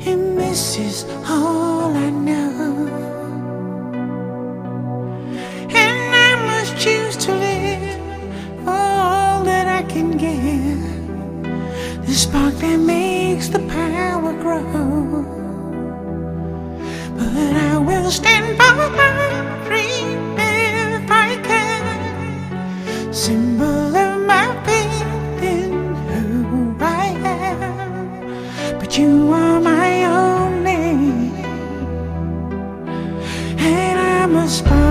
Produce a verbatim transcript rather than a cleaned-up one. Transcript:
and this is all I know. And I must choose to live for all that I can give, the spark that makes the power grow. But I will stand by my dream if I can, symbol of my faith in who I am. But you are my only, and I must find